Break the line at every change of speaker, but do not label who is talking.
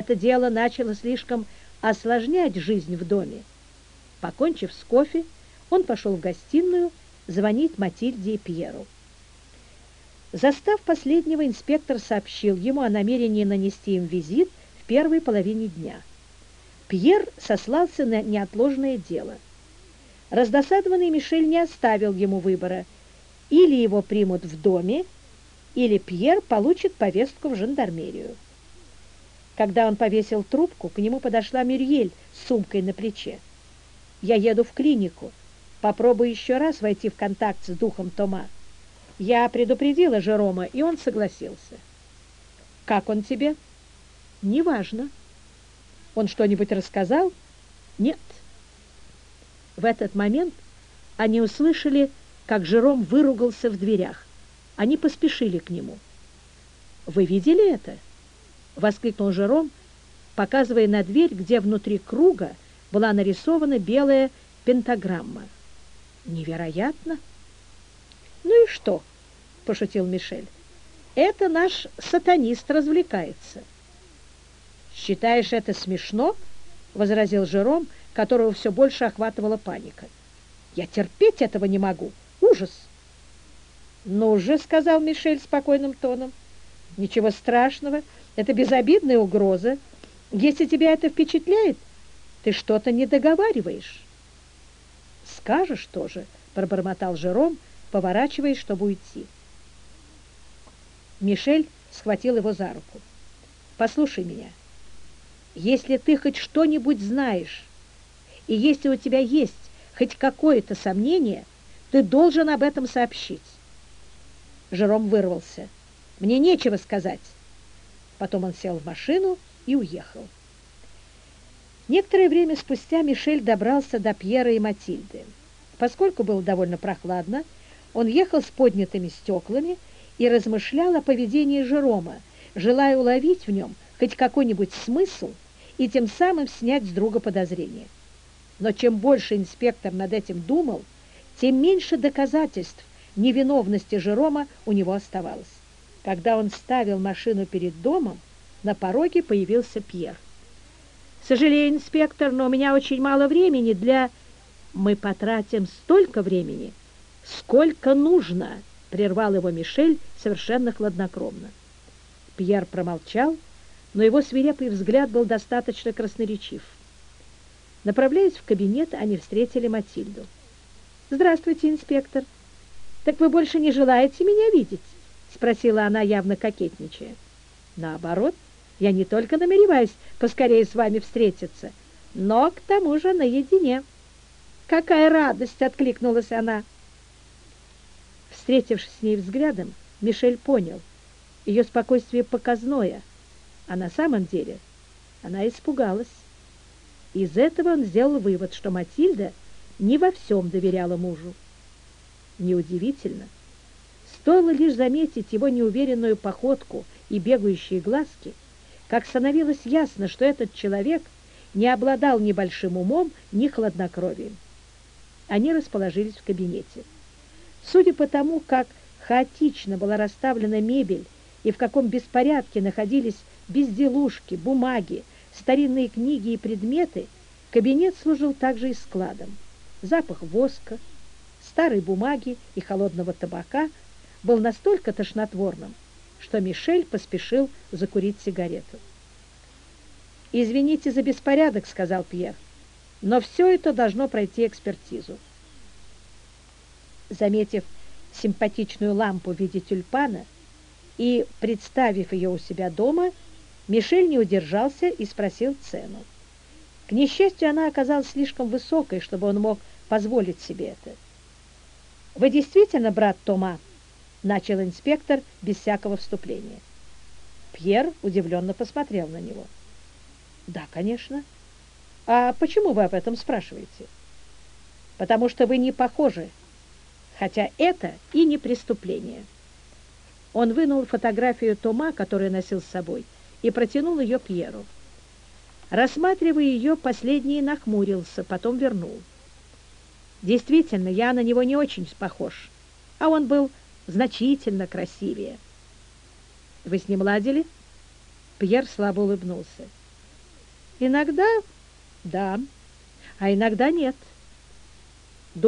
дело начало слишком осложнять жизнь в доме. Покончив с кофе, он пошел в гостиную звонить Матильде и Пьеру. Застав последнего, инспектор сообщил ему о намерении нанести им визит в первой половине дня. Пьер сослался на неотложное дело. Раздосадованный Мишель не оставил ему выбора. Или его примут в доме, или Пьер получит повестку в жандармерию. Когда он повесил трубку, к нему подошла Мюрьель с сумкой на плече. «Я еду в клинику. Попробую еще раз войти в контакт с духом Тома. Я предупредила Жерома, и он согласился». «Как он тебе?» «Неважно». «Он что-нибудь рассказал?» «Нет». В этот момент они услышали, как Жером выругался в дверях. Они поспешили к нему. «Вы видели это?» — воскликнул Жером, показывая на дверь, где внутри круга была нарисована белая пентаграмма. «Невероятно!» «Ну и что?» — пошутил Мишель. «Это наш сатанист развлекается». «Считаешь это смешно?» — возразил Жером, которого все больше охватывала паника. «Я терпеть этого не могу. Ужас!» «Ну же», — сказал Мишель спокойным тоном, — «ничего страшного, это безобидная угроза. Если тебя это впечатляет, ты что-то не договариваешь». «Скажешь тоже», — пробормотал Жером, поворачиваясь, чтобы уйти. Мишель схватил его за руку. «Послушай меня. Если ты хоть что-нибудь знаешь, и если у тебя есть хоть какое-то сомнение, ты должен об этом сообщить». Жером вырвался. «Мне нечего сказать». Потом он сел в машину и уехал. Некоторое время спустя Мишель добрался до Пьера и Матильды. Поскольку было довольно прохладно, он ехал с поднятыми стеклами и размышлял о поведении Жерома, желая уловить в нем хоть какой-нибудь смысл и тем самым снять с друга подозрения. Но чем больше инспектор над этим думал, тем меньше доказательств невиновности Жерома у него оставалось. Когда он ставил машину перед домом, на пороге появился Пьер. «Сожалею, инспектор, но у меня очень мало времени для...» «Мы потратим столько времени, сколько нужно», — прервал его Мишель совершенно хладнокровно. Пьер промолчал, но его свирепый взгляд был достаточно красноречив. Направляясь в кабинет, они встретили Матильду. «Здравствуйте, инспектор. Так вы больше не желаете меня видеть?» — спросила она, явно кокетничая. «Наоборот, я не только намереваюсь поскорее с вами встретиться, но к тому же наедине». «Какая радость!» — откликнулась она. Встретившись с ней взглядом, Мишель понял, ее спокойствие показное, а на самом деле она испугалась. Из этого он сделал вывод, что Матильда не во всем доверяла мужу. Неудивительно. Стоило лишь заметить его неуверенную походку и бегающие глазки, как становилось ясно, что этот человек не обладал ни большим умом, ни хладнокровием. Они расположились в кабинете. Судя по тому, как хаотично была расставлена мебель и в каком беспорядке находились безделушки, бумаги, старинные книги и предметы, кабинет служил также и складом. Запах воска, старой бумаги и холодного табака был настолько тошнотворным, что Мишель поспешил закурить сигарету. «Извините за беспорядок», — сказал Пьер, — «но все это должно пройти экспертизу». Заметив симпатичную лампу в виде тюльпана и представив ее у себя дома, Мишель не удержался и спросил цену. К несчастью, она оказалась слишком высокой, чтобы он мог позволить себе это. «Вы действительно брат Тома?» — начал инспектор без всякого вступления. Пьер удивленно посмотрел на него. «Да, конечно. А почему вы об этом спрашиваете?» «Потому что вы не похожи, хотя это и не преступление». Он вынул фотографию Тома, которую носил с собой, и протянул ее Пьеру. Рассматривая ее, последний нахмурился, потом вернул. «Действительно, я на него не очень похож, а он был значительно красивее». «Вы с ним ладили?» Пьер слабо улыбнулся. Иногда да, а иногда нет.